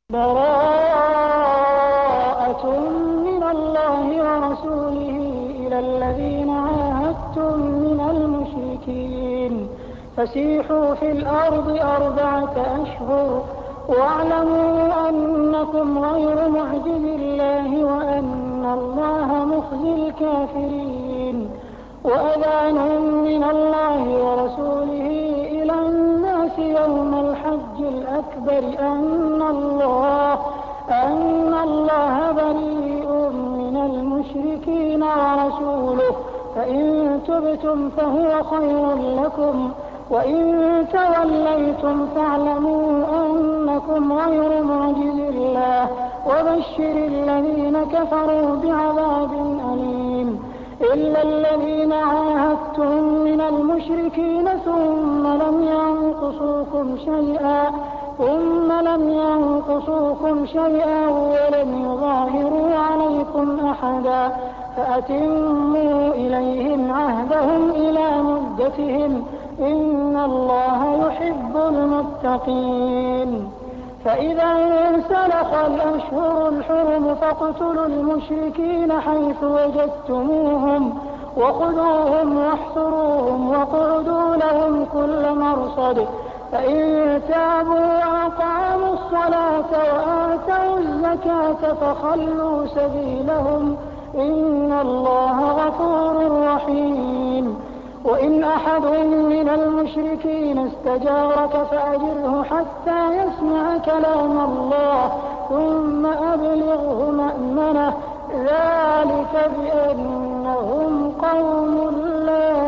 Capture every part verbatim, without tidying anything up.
براءة من الله ورسوله إلى الذين عاهدتم من المشركين فسيحوا في الأرض أربعة أشهر واعلموا أنكم غير معجز الله وأن الله مخزي الكافرين وأذان من الله ورسوله إلى الناس يوم الحج الأكبر أن الله أن الله بريء من المشركين ورسوله فإن تبتم فهو خير لكم وإن توليتم فاعلموا أنكم غير معجز الله وبشر الذين كفروا بعذاب أليم إلا الذين عاهدتم من المشركين ثم لم ينقصوكم شيئا ثم لم ينقصوكم شيئا ولم يظاهروا عليكم أحدا فأتموا إليهم عهدهم إلى مدتهم إن الله يحب المتقين فإذا انسلخ الأشهر الحرم فاقتلوا المشركين حيث وجدتموهم وخذوهم واحصروهم واقعدوا لهم كل مرصد فإن تابوا وأقاموا الصلاة وآتوا الزكاة فخلوا سبيلهم إن الله غفور رحيم وإن أحد من المشركين استجارك فأجره حتى يسمع كلام الله ثم أبلغه مأمنه ذلك بأنهم قوم لا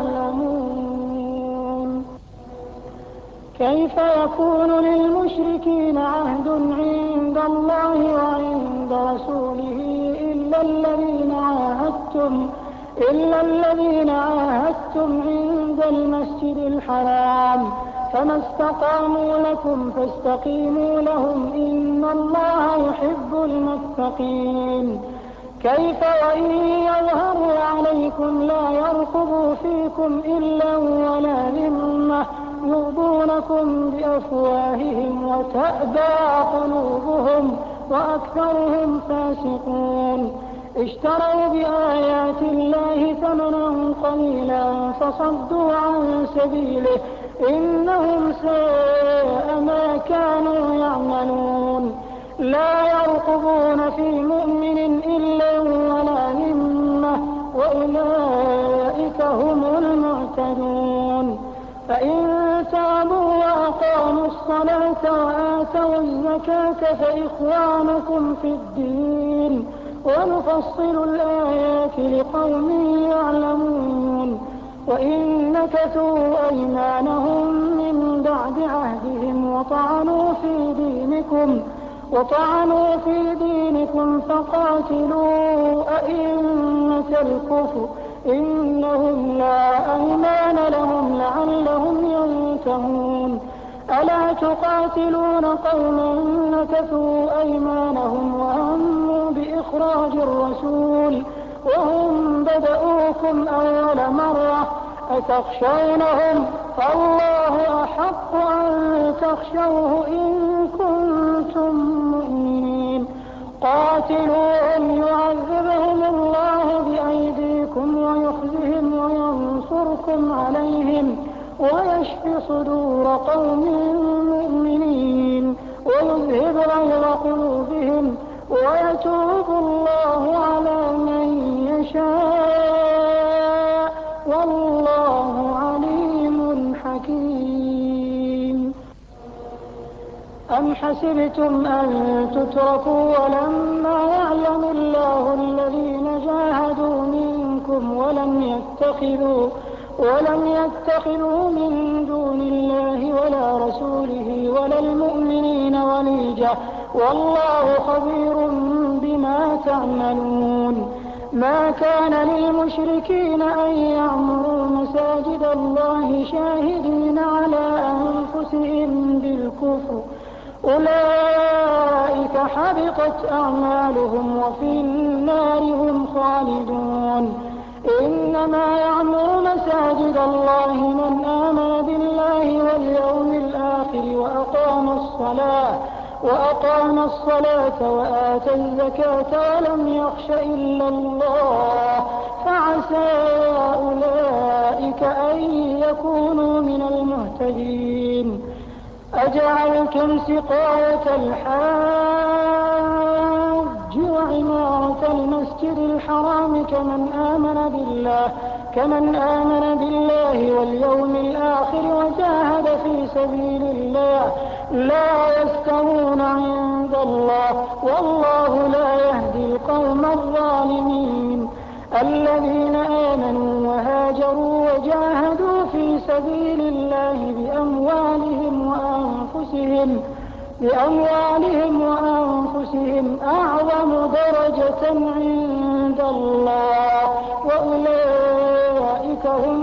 يعلمون كيف يكون للمشركين عهد عند الله وعند رسوله إلا الذين عاهدتم إلا الذين عاهدتم عند المسجد الحرام فما استقاموا لكم فاستقيموا لهم إن الله يحب المتقين كيف وإن يظهروا عليكم لا يرقبوا فيكم إلا ولا ذمة يرضونكم بأفواههم وتأبى قلوبهم وأكثرهم فاسقون اشتروا بآيات الله ثمنا قليلا فصدوا عن سبيله إنهم ساء ما كانوا يعملون لا يرقبون في مؤمن إلا ولا ذمة وأولئك هم المعتدون فإن تابوا وأقاموا الصلاة وآتوا الزكاة فإخوانكم في الدين ونفصل الآيات لقوم يعلمون وإن نكثوا أيمانهم من بعد عهدهم وطعنوا في دينكم وطعنوا في دينكم فقاتلوا أئمة الكفر إنهم لا أيمان لهم لعلهم ينتهون ألا تقاتلون قوما نكثوا أيمانهم وهموا بإخراج الرسول وهم بدؤوكم أول مرة أتخشونهم فالله أحق أن تخشوه إن كنتم مؤمنين قاتلوهم يعذبهم الله بأيديكم ويخزهم وينصركم عليهم ويشفي صدور قوم مؤمنين ويذهب غيظ قلوبهم ويتوب الله على من يشاء والله عليم حكيم أم حسبتم أن تتركوا ولما يعلم الله الذين جاهدوا منكم ولم يتخذوا ولم يتخذوا من دون الله ولا رسوله ولا المؤمنين وليجة والله خبير بما تعملون ما كان للمشركين أن يعمروا مساجد الله شاهدين على أنفسهم بالكفر أولئك حبطت أعمالهم وفي النار هم خالدون إنما يعمر مساجد الله من آمن بالله واليوم الآخر وأقام الصلاة وأقام الصلاة وآتى الزكاة ولم يخش إلا الله فعسى أولئك أن يكونوا من المهتدين. أجعلتم سقاية الحاج وعمارة المسجد الحرام كمن آمن بالله كمن آمن بالله واليوم الآخر وجاهد في سبيل الله لا يستوون عند الله والله لا يهدي القوم الظالمين. الذين آمنوا وهاجروا وجاهدوا في سبيل الله بأموالهم وأنفسهم بأموالهم وأنفسهم أعظم درجة عند الله وأولئك هم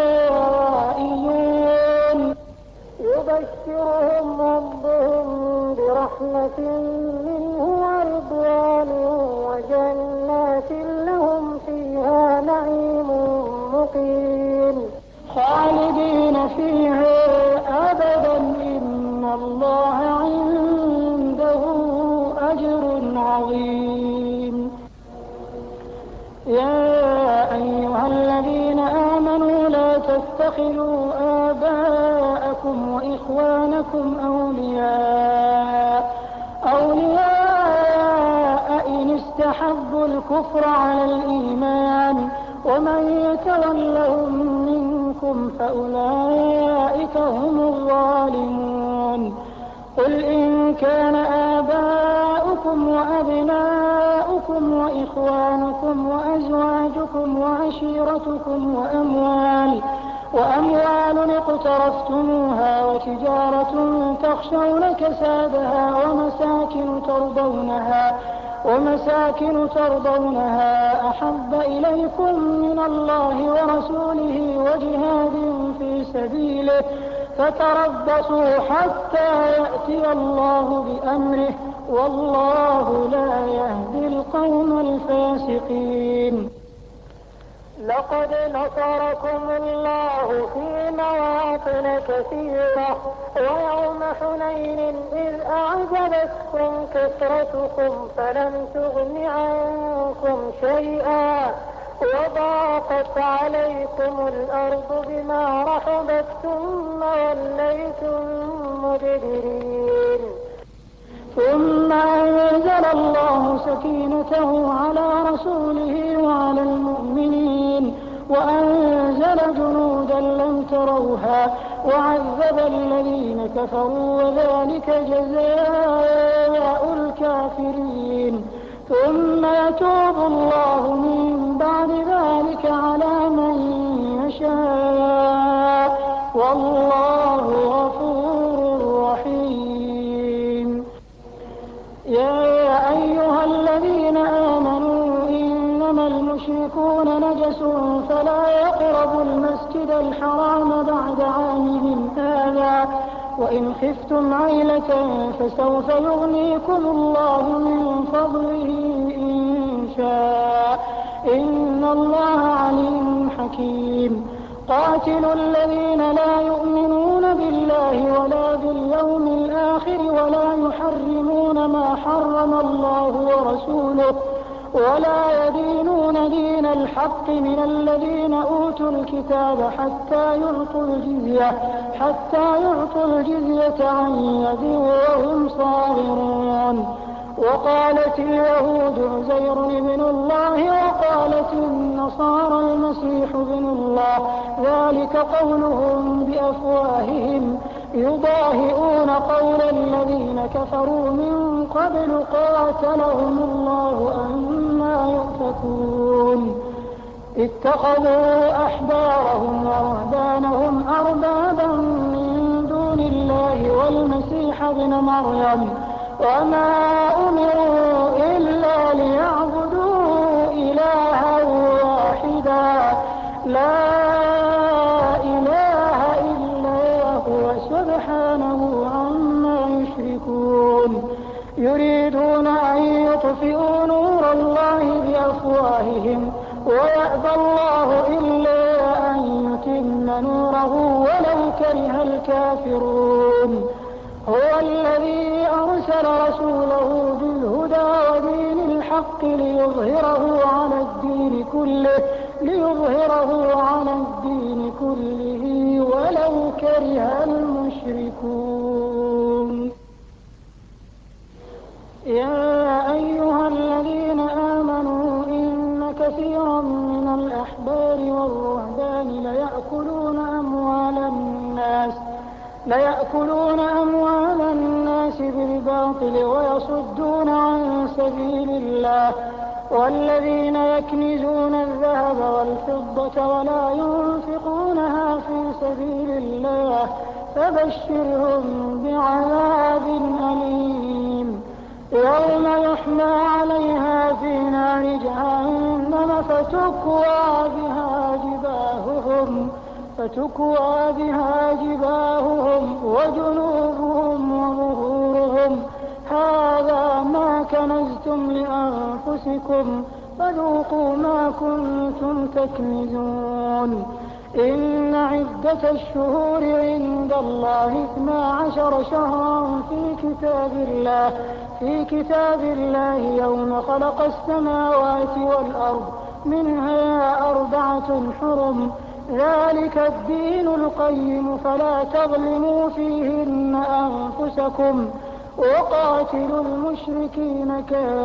الفائزون. يبشرهم ربهم برحمة منه ورضوان وجنات لهم فيها نعيم مقيم خالدين فيها أبدا إن الله عنده أجر عظيم. يا أيها الذين آمنوا لا تتخذوا آباءكم وإخوانكم أولياء أولياء إن استحبوا الكفر على الإيمان ومن يتولهم منكم فأولئك هم الظالمون. قل إن كان آباؤكم وأبناؤكم وإخوانكم وأزواجكم وعشيرتكم وأموال وأموال اقترفتموها وتجارة تخشون كسادها ومساكن ترضونها ومساكن ترضونها أحب إليكم من الله ورسوله وجهاد في سبيله فتربصوا حتى يأتي الله بأمره والله لا يهدي القوم الفاسقين. لقد نصركم الله في مواطن كثيرة ويوم حنين إذ أعجبتكم كثرتكم فلم تغن عنكم شيئا وضاقت عليكم الأرض بما رحبت ثم وليتم مدبرين. ثم أنزل الله سكينته على رسوله وعلى المؤمنين وأنزل جنودا لم تروها وعذب الذين كفروا وذلك جزاء الكافرين. ثم يتوب الله من بعد ذلك على من يشاء والله غفور رحيم. يا أيها الذين آمنوا إنما المشركون نجس فلا يقربوا المسجد الحرام بعد عامهم هذا وإن خفتم عيلة فسوف يغنيكم الله من فضله إن شاء إن الله عليم حكيم. قاتلوا الذين لا يؤمنون بالله ولا باليوم الآخر ولا يحرمون ما حرم الله ورسوله ولا يدينون دين الحق من الذين أوتوا الكتاب حتى يعطوا الجزية حتى يعطوا الجزية عن يد وهم صاغرون. وقالت اليهود عزير بن الله وقالت النصارى المسيح بن الله ذلك قولهم بأفواههم يضاهئون قول الذين كفروا من قبل قاتلهم الله أنى يؤفكون. اتخذوا أحبارهم ورهبانهم أربابا من دون الله والمسيح ابن مريم وما أمروا إلا ليعبدوا إلها واحدا لا إله إلا هو سبحانه عما يشركون. يريدون أن يطفئوا نور الله بأفواههم ويأبى الله إلا أن يتم نوره ولو كره الكافرون. هو الذي أرسل بالحق ليظهره على الدين كله ليظهره على الدين كله ولو كره المشركون. يا أيها الذين آمنوا إن كثيرا من الأحبار والرهبان ليأكلون أموال الناس ليأكلون أموال الناس بالباطل ويصدون عن سبيل الله والذين يكنزون الذهب والفضة ولا ينفقونها في سبيل الله فبشرهم بعذاب أليم يوم يحمى عليها في نار جهنم فتكوى بها جباههم فتكوى بها جباههم وجنوبهم وظهورهم هذا ما كنزتم لأنفسكم فذوقوا ما كنتم تكنزون. إن عدة الشهور عند الله اثنا عشر شهرا في كتاب الله في كتاب الله يوم خلق السماوات والأرض منها أربعة حرم ذلك الدين القيم فلا تظلموا فيهن أنفسكم وقاتلوا المشركين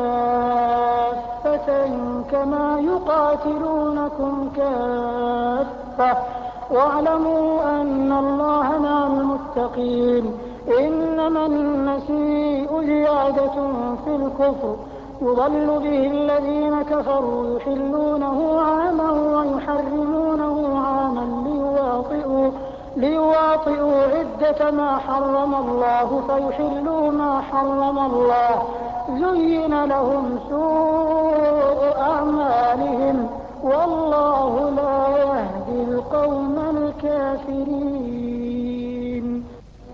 كافة كما يقاتلونكم كافة واعلموا أن الله مع المتقين. إنما النسيء زيادة في الكفر يضل به الذين كفروا يحلونه عاما ويحرمونه عاما ليواطئوا ليواطئوا عدة ما حرم الله فيحلوا ما حرم الله زين لهم سوء أعمالهم والله لا يهدي القوم الكافرين.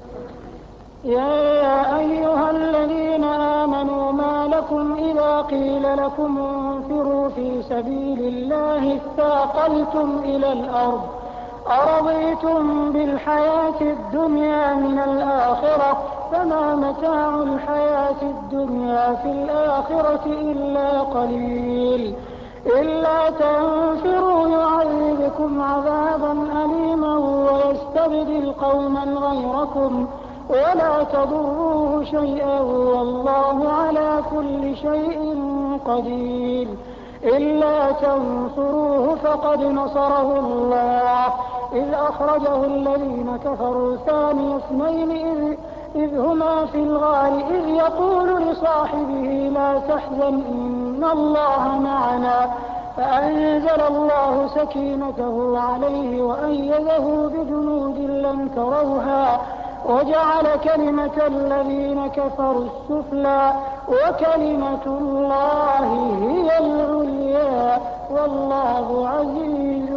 يا أيها الذين آمنوا ما لكم إذا قيل لكم انفروا في سبيل الله اثاقلتم إلى الأرض أرضيتم بالحياة الدنيا من الآخرة فما متاع الحياة الدنيا في الآخرة إلا قليل إلا تنفروا يعذبكم عذابا أليما ويستبدل قوما غيركم ولا تضروه شيئا والله على كل شيء قدير. إلا تنصروه فقد نصره الله إذ أخرجه الذين كفروا ثاني اثنين إذ, إذ هما في الغار إذ يقول لصاحبه لا تحزن إن الله معنا فأنزل الله سكينته عليه وأيده بجنود لم تروها وجعل كلمة الذين كفروا السفلى وكلمة الله هي العليا والله عزيز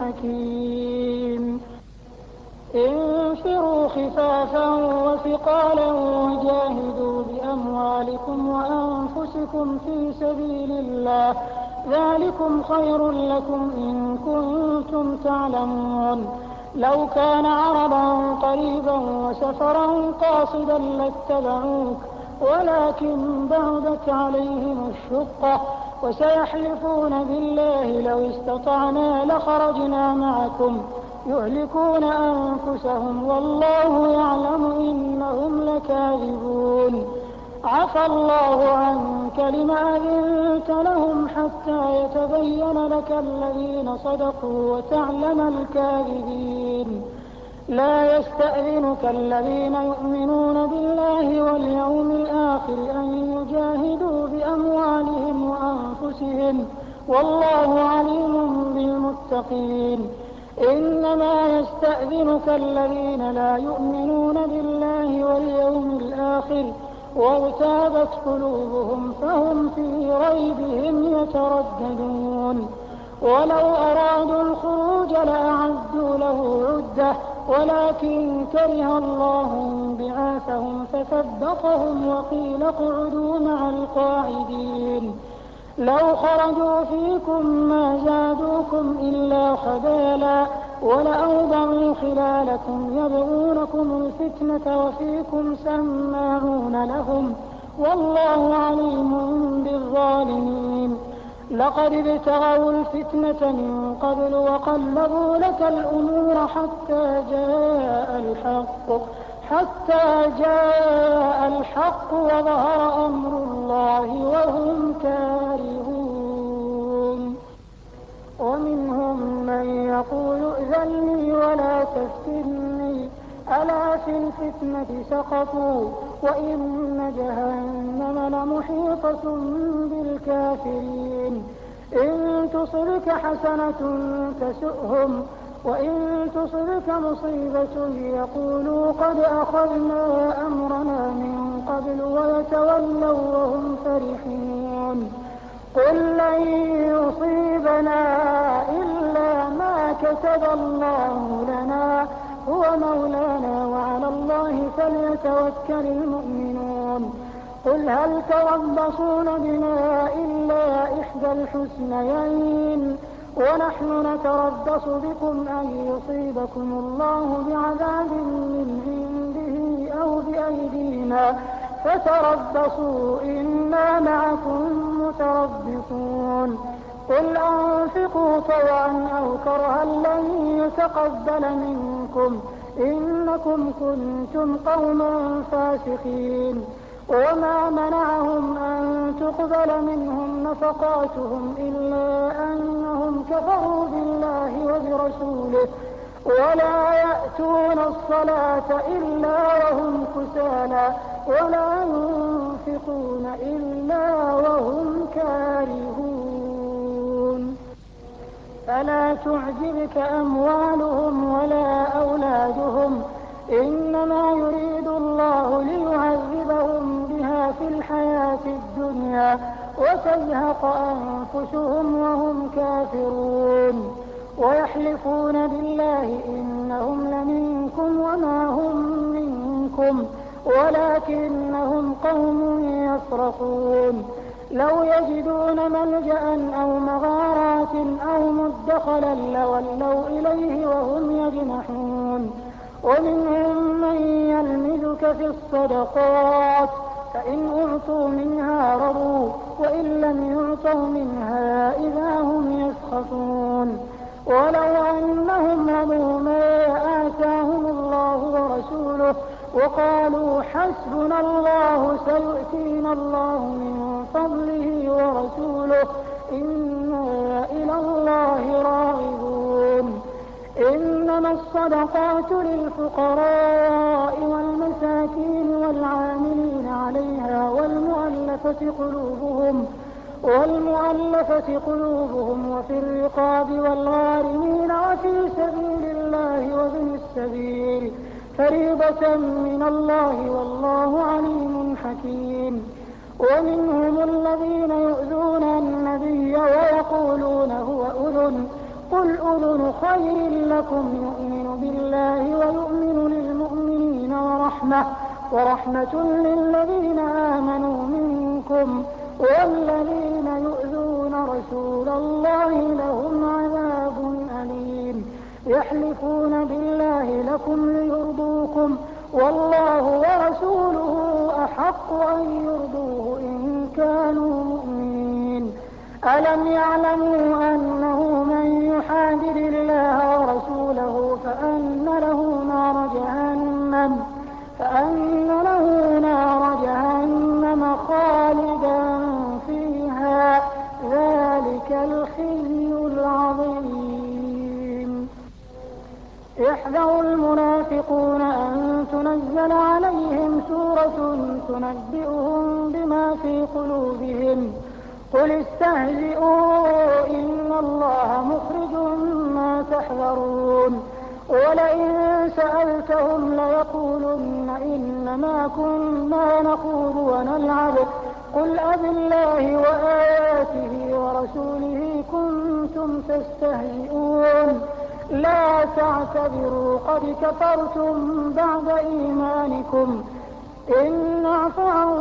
حكيم. انفروا خفافا وثقالا وجاهدوا بأموالكم وأنفسكم في سبيل الله ذلكم خير لكم إن كنتم تعلمون. لو كان عرضا قريبا وسفرا قاصدا لاتبعوك ولكن بعدت عليهم الشقة وسيحلفون بالله لو استطعنا لخرجنا معكم يهلكون أنفسهم والله يعلم إنهم لكاذبون. عفى الله عنك لما أذنت لهم حتى يتبين لك الذين صدقوا وتعلم الكاذبين. لا يستأذنك الذين يؤمنون بالله واليوم الآخر أن يجاهدوا بأموالهم وأنفسهم والله عليم بالمتقين. إنما يستأذنك الذين لا يؤمنون بالله واليوم الآخر وارتابت قلوبهم فهم في ريبهم يترددون. ولو أرادوا الخروج لأعدوا له عدة ولكن كره الله بعاثهم فثبطهم وقيل اقعدوا مع القاعدين. لو خرجوا فيكم ما زادوكم إلا خبالا ولأوضعوا خلالكم يبغونكم الفتنة وفيكم سماعون لهم والله عليم بالظالمين. لقد ابتغوا الفتنة من قبل وقلبوا لك الأمور حتى جاء الحق حتى جاء الحق وظهر أمر الله وهم كارهون. ومنهم من يقول ائذن لي ولا تفتني ألا في الفتنة سقطوا وإن جهنم لمحيطة بالكافرين. إن تصبك حسنة تسؤهم وإن تصبك مصيبة يقولوا قد أخذنا أمرنا من قبل ويتولوا وهم فرحون. قل لن يصيبنا إلا ما كتب الله لنا هو مولانا وعلى الله فليتوكل المؤمنون. قل هل تربصون بنا إلا إحدى الحسنيين ونحن نتربص بكم أن يصيبكم الله بعذاب من عنده أو بأيدينا فتربصوا إنا معكم متربصون. قل أنفقوا طوعا أو كرها لن يتقبل منكم إنكم كنتم قوما فاسقين. وما منعهم أن تقبل منهم نفقاتهم إلا أنهم كفروا بالله وبرسوله ولا يأتون الصلاة إلا وهم كسالى ولا ينفقون إلا وهم كارهون. فلا تعجبك أموالهم ولا أولادهم إنما يريد الله ليعذبهم بها في الحياة الدنيا وتزهق أنفسهم وهم كافرون. ويحلفون بالله إنهم لمنكم وما هم منكم ولكنهم قوم يفرقون. لو يجدون ملجأ أو مغارات أو مدخلا لولوا إليه وهم يجمحون. ومنهم من يلمزك في الصدقات فإن أعطوا منها رضوا وإن لم يعطوا منها إذا هم يسخطون. ولو أنهم رضوا ما آتاهم الله ورسوله وقالوا حسبنا الله سيؤتينا الله من فضله ورسوله إنا إلى الله راغبون. إنما الصدقات للفقراء والمساكين والعاملين عليها والمؤلفة قلوبهم والمؤلفة قلوبهم وفي الرقاب والغارمين وفي سبيل الله وابن السبيل فريضة من الله والله عليم حكيم. ومنهم الذين يؤذون النبي ويقولون هو أذن قل أذن خير لكم يؤمن بالله ويؤمن للمؤمنين ورحمة ورحمة للذين آمنوا منكم والذين يؤذون رسول الله لهم عذاب أليم. يحلفون بالله لكم ليرضوكم والله ورسوله أحق أن يرضوه إن كانوا مؤمنين. ألم يعلموا أنه من يحادد الله ورسوله فأن له نار جهنم فأن له نار جهنم خالدا فيها ذلك الخزي العظيم. يحذر المنافقون أن تنزل عليهم سورة تنبئهم بما في قلوبهم قل استهزئوا إن الله مخرج ما تحذرون. ولئن سألتهم ليقولن إنما كنا نخوض ونلعب قل أبالله وآياته ورسوله كنتم تستهزئون لا تعتذروا قد كفرتم بعد إيمانكم إن نعف عن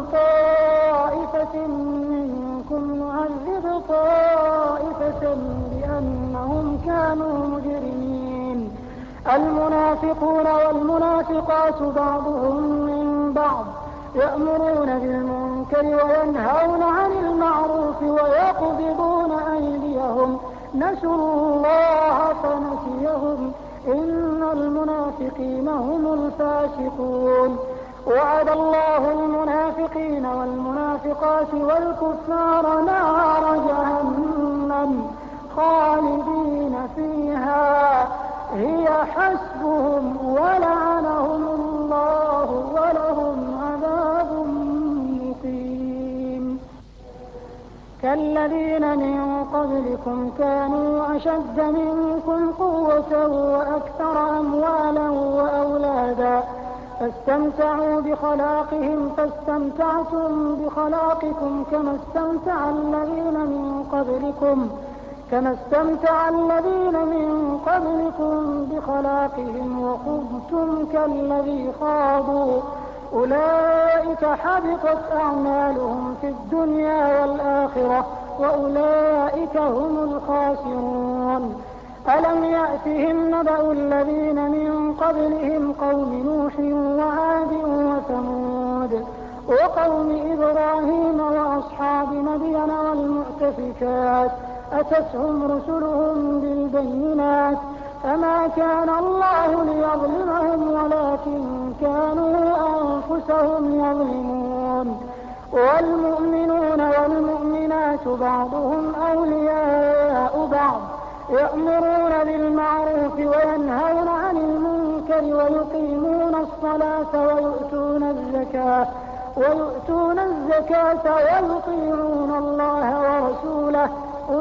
طائفة منكم نعذب طائفة بأنهم كانوا مجرمين. المنافقون والمنافقات بعضهم من بعض يأمرون بالمنكر وينهون عن المعروف ويقبضون أيديهم نسوا الله فنسيهم إن المنافقين هم الفاسقون وعد الله المنافقين والمنافقات والكفار نار جهنم خالدين فيها هي حسبهم ولعنهم الله ولهم عذاب مقيم كالذين من قبلكم كانوا أشد منكم قوة وأكثر أموالا وأولادا فاستمتعوا بخلاقهم فاستمتعتم بخلاقكم كما استمتع الذين من قبلكم كما استمتع الذين من قبلكم بخلاقهم وخضتم كالذي خاضوا أولئك حبطت أعمالهم في الدنيا والآخرة وأولئك هم الخاسرون ألم يأتهم نبأ الذين من قبلهم قوم نوح وعاد وثمود وقوم إبراهيم وأصحاب مدين والمؤتفكات أتتهم رسلهم بالبينات فما كان الله ليظلمهم ولكن كانوا أنفسهم يظلمون والمؤمنون والمؤمنات بعضهم أولياء بعض يأمرون بالمعروف وينهون عن المنكر ويقيمون الصلاة ويؤتون الزكاة ويؤتون الزكاة ويطيعون الله ورسوله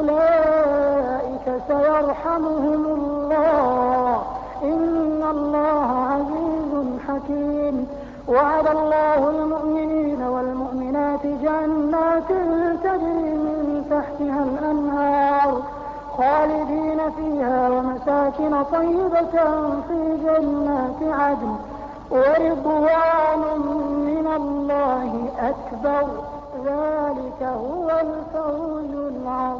أولئك سيرحمهم الله إن الله عزيز حكيم وعد الله المؤمنين والمؤمنات جنات تجري من تحتها الأنهار خالدين فيها ومساكن طيبة في جنات عدن ورضوان من الله أكبر ذلك هو الفوز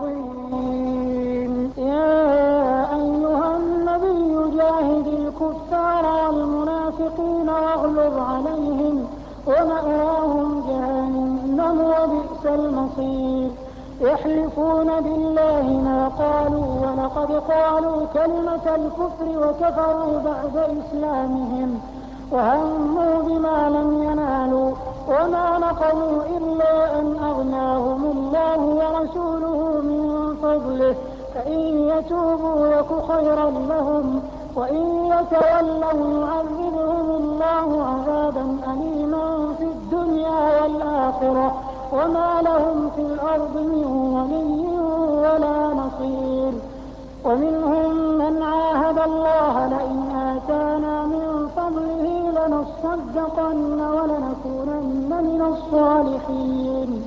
العظيم يا أيها النبي جاهد الكفار والمنافقين واغلظ عليهم ومأواهم جهنم وبئس المصير يحلفون بالله ما قالوا ولقد قالوا كلمة الكفر وكفروا بعد إسلامهم وهموا بما لم ينالوا وما نقموا إلا أن أغناهم الله ورسوله من فضله فإن يتوبوا يك خيرا لهم وإن يتولوا يعذبهم الله عذابا أليما في الدنيا والآخرة وما لهم في الأرض من ولي ولا نصير ومنهم من عاهد الله لئن آتانا من فضله لنصدقن ولنكونن من الصالحين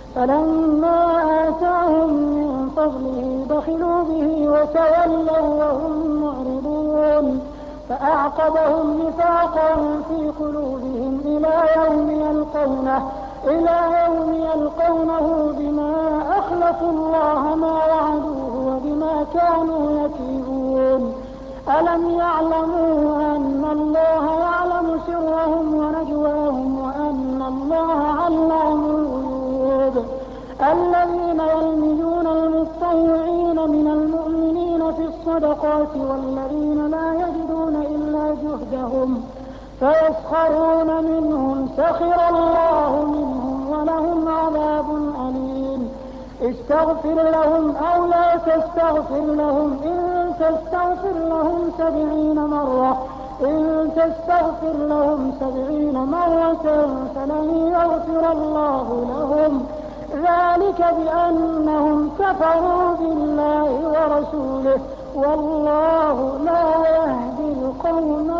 فلما آتاهم من فضله بخلوا به وتولوا وهم معرضون فأعقبهم نفاقا في قلوبهم إلى يوم يلقونه إلى يوم يلقونه بما أخلفوا الله ما وعدوه وبما كانوا يكذبون ألم يعلموا أن الله يعلم سرهم ونجواهم وأن الله علام الغيوب الذين يلمزون المتطوعين من المؤمنين في الصدقات والذين لا يجدون إلا جهدهم فيسخرون منهم سخر الله منهم ولهم عذاب أليم استغفر لهم أو لا تستغفر لهم إن تستغفر لهم سبعين مرة إن تستغفر لهم سبعين مرة فلن يغفر الله لهم ذلك بأنهم كفروا بالله ورسوله والله لا يهدي القوم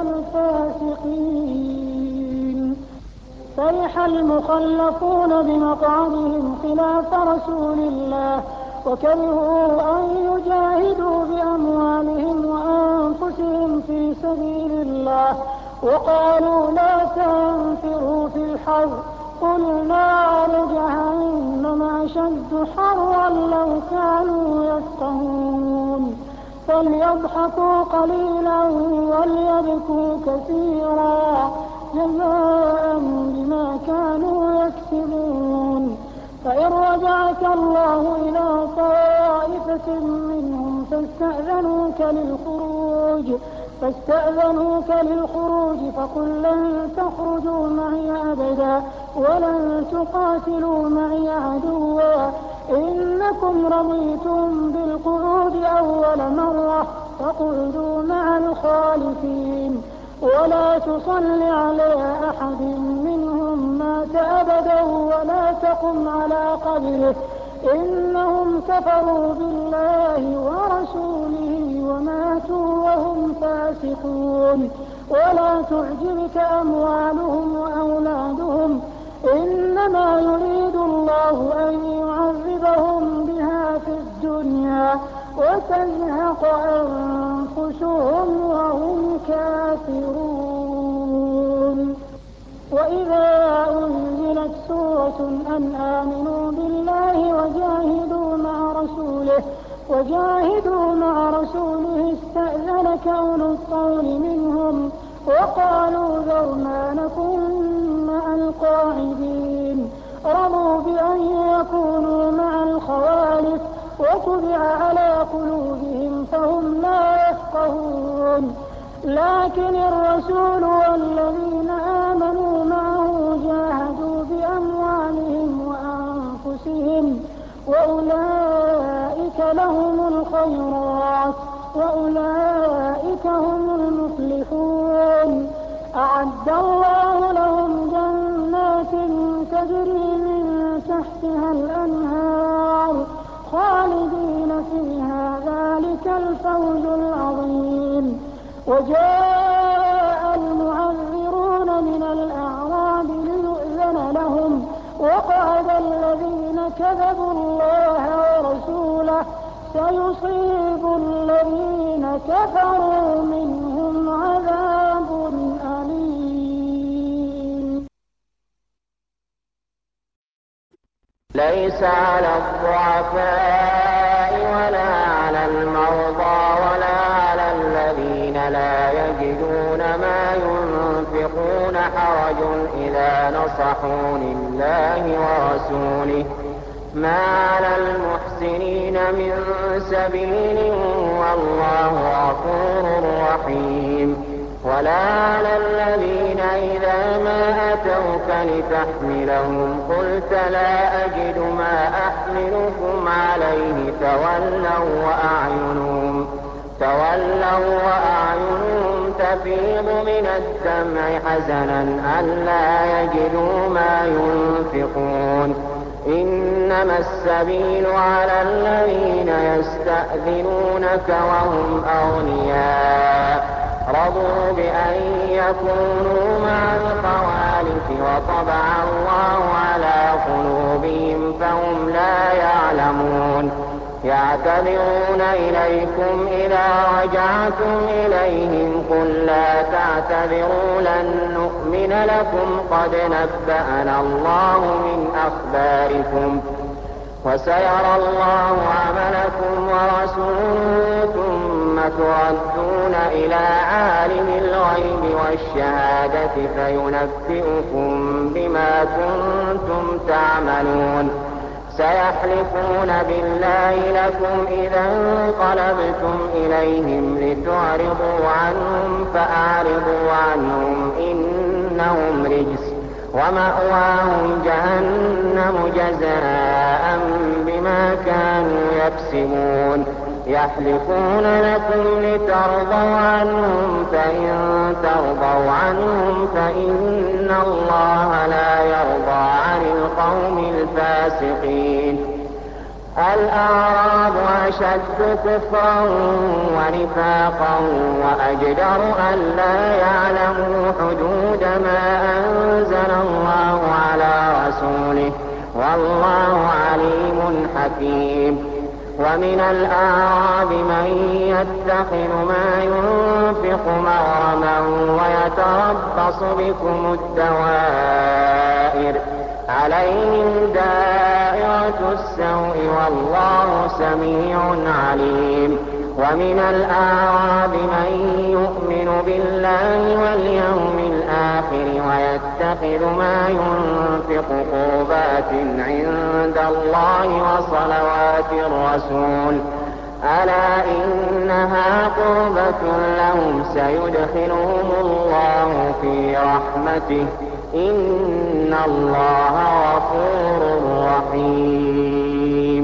الفاسقين فرح المخلفون بمقعدهم خلاف رسول الله وكرهوا أن يجاهدوا بأموالهم وأنفسهم في سبيل الله وقالوا لا تنفروا في الحر قل نار جهنم أشد حرا لو كانوا يفقهون فليضحكوا قليلا وليبكوا كثيرا جزاء بما كانوا يكسبون. فإن رجعك الله إلى طائفة منهم فاستأذنوك للخروج فاستأذنوك للخروج فقل لن تخرجوا معي أبدا ولن تقاتلوا معي عدوا إنكم رضيتم بالقعود أول مرة فاقعدوا مع الخالفين ولا تصل على أحد منهم مات أبدا ولا تقم على قبره إنهم كفروا بالله ورسوله وماتوا وهم فاسقون. ولا تعجبك أموالهم وأولادهم إنما يريد الله أن يعذبهم بها في الدنيا وتزهق أنفسهم وهم كافرون. وإذا أنزلت سورة أن آمنوا بالله وجاهدوا مع رسوله وجاهدوا مع رسوله استأذنك أولو الطول منهم وقالوا ذرنا نكن مع القاعدين رضوا بأن يكونوا مع الخوالف وطبع على قلوبهم فهم لا يفقهون. لكن الرسول والذين آمنوا معه جاهدوا بأموالهم وأنفسهم وأولئك لهم الخيرات وأولئك هم المفلحون. أعد الله لهم جنات تجري من تحتها الأنهار خالدين فيها ذلك الفوز العظيم. وجاء المعذرون من الأعراب ليؤذن لهم وقعد الذين كذبوا الله ورسوله سيصيب الذين كفروا منهم عذاب أليم. ليس على الضعفاء ولا على المرضى ولا على الذين لا يجدون ما ينفقون حرج إذا نصحوا لله ورسوله ما على المحسنين من سبيل والله غفور رحيم. ولا على الذين إذا ما أتوك لتحملهم قلت لا أجد ما أحملكم عليه تولوا وأعينهم تولوا وأعينهم تفيض من الدمع حزنا ألا يجدوا ما ينفقون. إنما السبيل على الذين يستأذنونك وهم أغنياء رضوا بأن يكونوا مع الخوالف وطبع الله على قلوبهم فهم لا يعلمون. يعتذرون إليكم إذا رجعتم إليهم قل لا تعتذروا لن نؤمن لكم قد نبأنا الله من أخباركم وسيرى الله عملكم ورسوله ثم تردون إلى عالم الغيب والشهادة فينبئكم بما كنتم تعملون. سيحلفون بالله لكم إذا انقلبتم إليهم لتعرضوا عنهم فأعرضوا عنهم إنهم رجس ومأواهم جهنم جزاء بما كانوا يكسبون. يحلفون لكم لترضوا عنهم فإن ترضوا عنهم فإن الله لا يرضى عن القوم الفاسقين. الأعراب أشد كفرا ونفاقا وأجدر ألا يعلموا حدود ما أنزل الله على رسوله والله عليم حكيم. ومن الأعراب من يتخذ ما ينفق مغرما ويتربص بكم الدوائر عليهم دائرة السوء والله سميع عليم. ومن الأعراب من يؤمن بالله واليوم الآخر الآخر ويتخذ ما ينفق قربات عند الله وصلوات الرسول ألا إنها قربة لهم سيدخلهم الله في رحمته إن الله غفور رحيم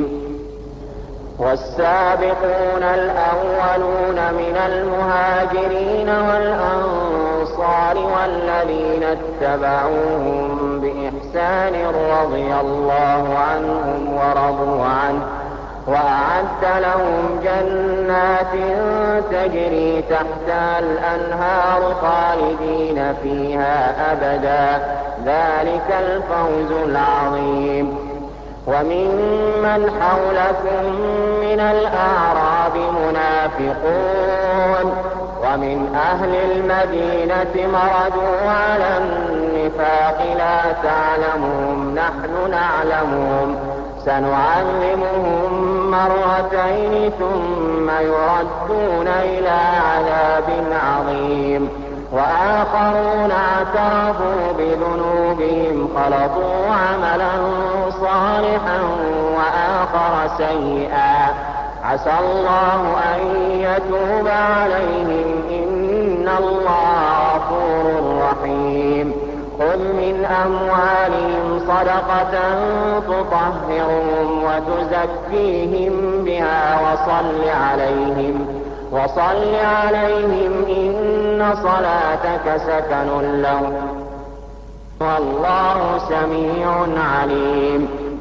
والسابقون الأولون من المهاجرين والأنصار والذين اتبعوهم بإحسان رضي الله عنهم ورضوا عنه وأعد لهم جنات تجري تحتها الأنهار خالدين فيها أبدا ذلك الفوز العظيم وممن حولكم من الأعراب منافقون ومن أهل المدينة مردوا على النفاق لا تعلمهم نحن نعلمهم سنعلمهم مرتين ثم يردون إلى عذاب عظيم وآخرون اعترفوا بذنوبهم خلطوا عملا صالحا وآخر سيئا عسى الله أن يتوب عليهم إن الله غفور رحيم خذ من أموالهم صدقة تطهرهم وتزكيهم بها وصل عليهم وصل عليهم إن صلاتك سكن لهم والله سميع عليم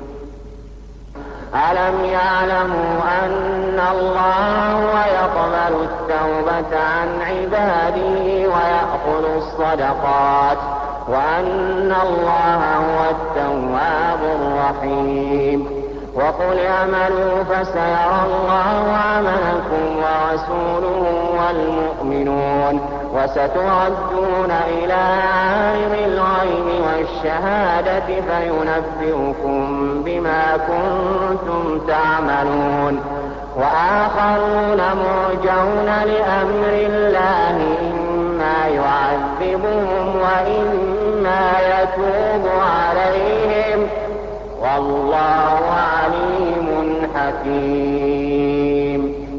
ألم يعلموا أن الله هو يقبل التوبة عن عباده ويأخذ الصدقات وأن الله هو التواب الرحيم وقل اعملوا فسيرى الله عملكم ورسوله والمؤمنون وستردون إلى عالم الغيب والشهادة فينبئكم بما كنتم تعملون وآخرون مرجون لأمر الله إما يعذبهم وإما يتوب عليهم والله عليم حكيم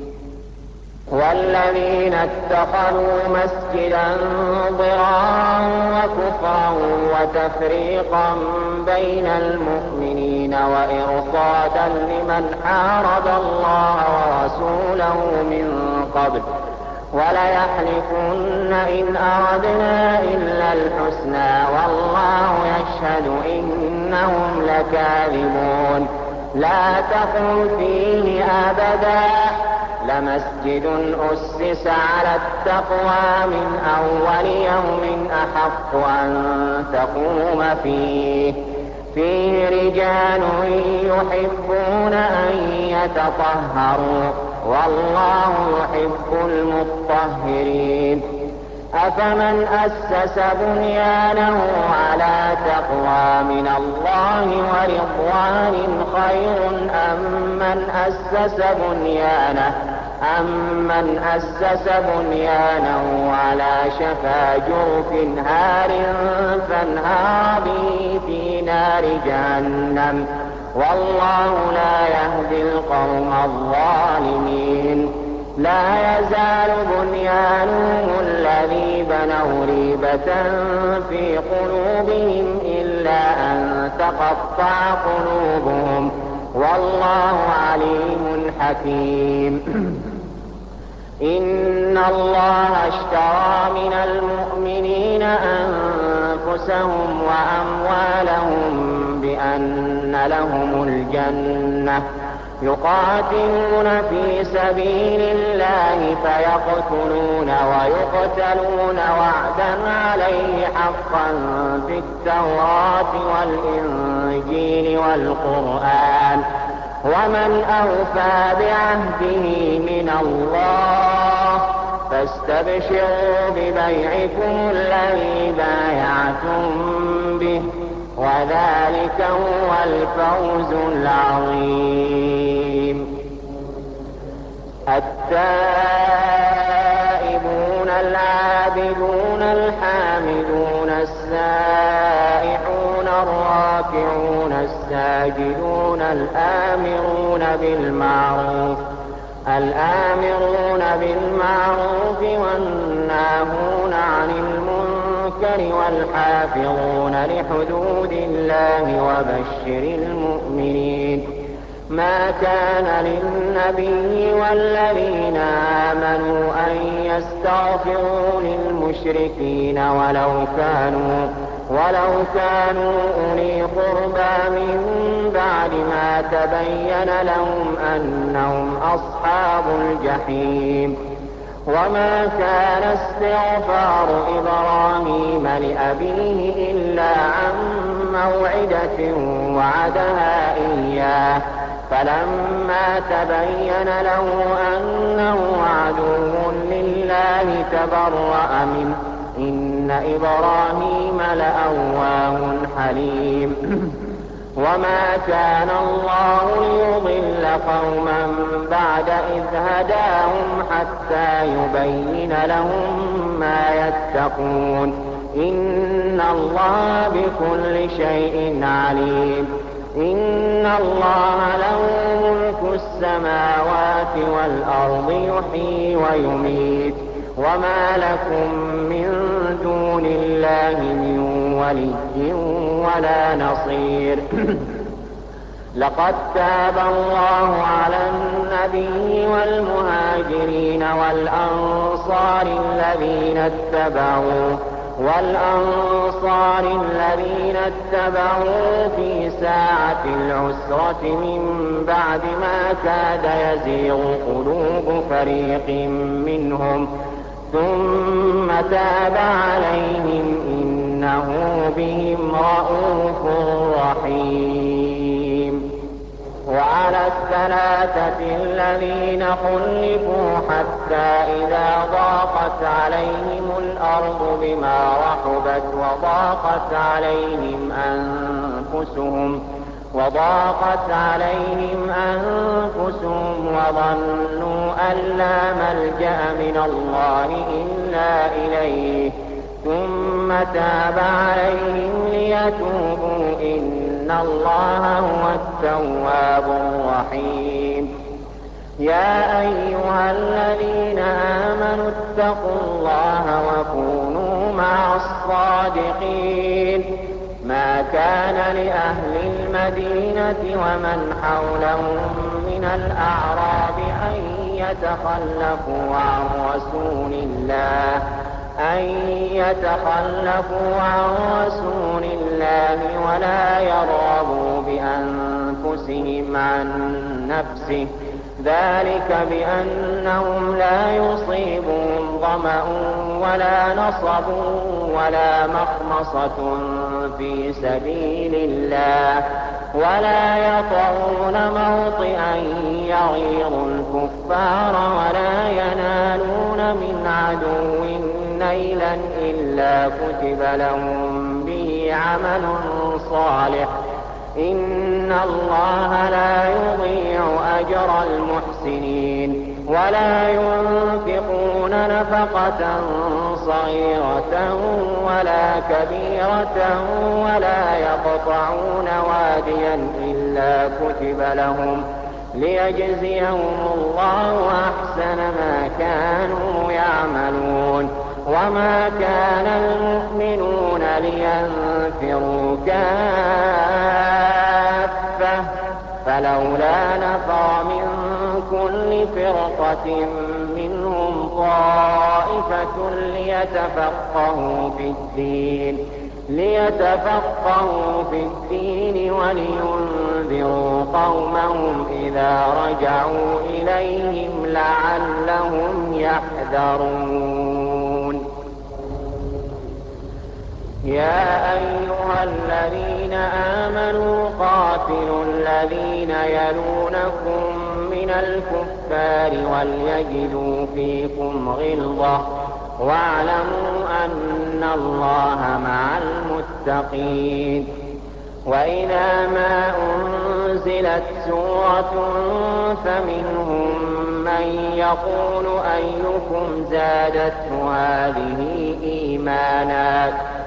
والذين اتخذوا مسجدا ضرارا وكفرا وتفريقا بين المؤمنين وإرصادا لمن حارب الله ورسوله من قبل وليحلفن إن أردنا إلا الحسنى والله يشهد إنهم لكاذبون لا تقم فيه أبدا لمسجد أسس على التقوى من أول يوم أحق أن تقوم فيه فيه رجال يحبون أن يتطهروا والله يحب المطهرين أفمن أسس بنيانه على تقوى من الله ورضوان خير أم من أسس بنيانه أمن أسس بنيانه على شفا جرف هار فانهار به في نار جهنم والله لا يهدي القوم الظالمين لا يزال بنيانهم الذي بنوا ريبة في قلوبهم إلا أن تقطع قلوبهم والله عليم حكيم إن الله اشترى من المؤمنين أنفسهم وأموالهم بأن لهم الجنة يقاتلون في سبيل الله فيقتلون ويقتلون وعدا عليه حقا في التوراة والإنجيل والقرآن ومن أوفى بعهده من الله فاستبشروا ببيعكم الذي بايعتم به وذلك هو الفوز العظيم التائبون العابدون الحامدون الساجدون الآمرون بالمعروف الآمرون بالمعروف والناهون عن المنكر والحافظون لحدود الله وبشر المؤمنين. ما كان للنبي والذين آمنوا أن يستغفروا للمشركين ولو كانوا ولو كانوا أولي قربى من بعد ما تبين لهم أنهم أصحاب الجحيم. وما كان استغفار إبراهيم لأبيه إلا عن موعدة وعدها إياه فلما تبين له أنه عدو لله تبرأ منه إن إبراهيم لأواه حليم. وما كان الله ليضل قوما بعد إذ هداهم حتى يبين لهم ما يتقون إن الله بكل شيء عليم. إن الله له ملك السماوات والأرض يحيي ويميت وما لكم من دون الله من ولي ولا نصير. لقد تاب الله على النبي والمهاجرين والأنصار الذين اتبعوه والأنصار الذين اتبعوه في ساعة العسرة من بعد ما كاد يزيغ قلوب فريق منهم ثم تاب عليهم إنه بهم رءوف رحيم. وعلى الثلاثة الذين خلفوا حتى إذا ضاقت عليهم الأرض بما رحبت وضاقت عليهم أنفسهم وضاقت عليهم أنفسهم وظنوا أن لا ملجأ من الله إلا إليه ثم تاب عليهم ليتوبوا إن الله هو التواب الرحيم. يا أيها الذين آمنوا اتقوا الله وكونوا مع الصادقين. ما كان لأهل المدينة ومن حولهم من الأعراب أن يتخلفوا عن رسول الله أن يتخلفوا عن رسول الله ولا يرغبوا بأنفسهم عن نفسه ذلك بأنهم لا يصيبهم ظمأ ولا نصب ولا مخمصة في سبيل الله ولا يطعون موطئا يغيظ الكفار ولا ينالون من عدو نيلا إلا كتب لهم به عمل صالح إن الله لا يضيع أجر المحسنين. ولا ينفقون نفقة صغيرة ولا كبيرة ولا يقطعون واديا إلا كتب لهم ليجزيهم الله أحسن ما كانوا يعملون. وما كان المؤمنون لينفروا كافة فلولا نفر من كل فرقة منهم طائفة ليتفقهوا في الدين ليتفقهوا في الدين ولينذروا قومهم إذا رجعوا إليهم لعلهم يحذرون. يا أيها الذين آمنوا قاتلوا الذين يلونكم من الكفار وليجدوا فيكم غلظة واعلموا أن الله مع المتقين. وإذا ما أنزلت سورة فمنهم من يقول أيكم زادته هذه إيمانا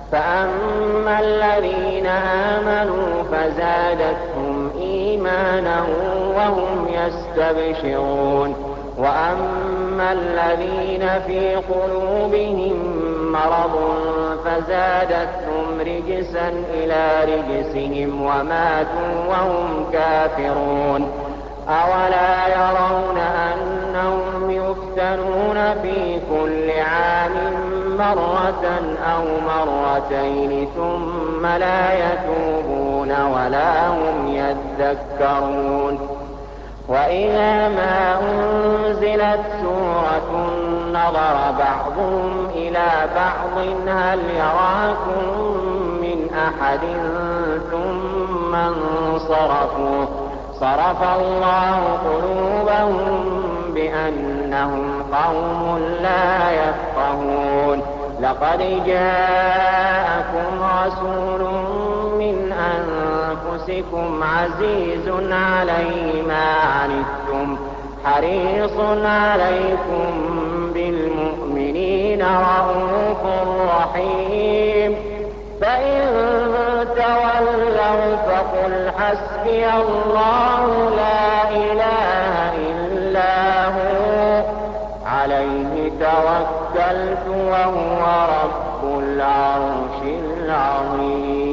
فأما الذين آمنوا فزادتهم إيمانا وهم يستبشرون وأما الذين في قلوبهم مرض فزادتهم رجسا إلى رجسهم وماتوا وهم كافرون أولا يرون أنهم يفتنون في كل عام مرة أو مرتين ثم لا يتوبون ولا هم يذكرون وإذا ما أنزلت سورة نظر بعضهم إلى بعض هل يراكم من أحد ثم انصرفوا صرف الله قلوبهم بأنهم قوم لا يفقهون لقد جاءكم رسول من أنفسكم عزيز عليه ما عنتم حريص عليكم بالمؤمنين رءوف رحيم فإن تولوا فقل حسبي الله لا إله إلا هو عليه توكلت وهو رب العرش العظيم.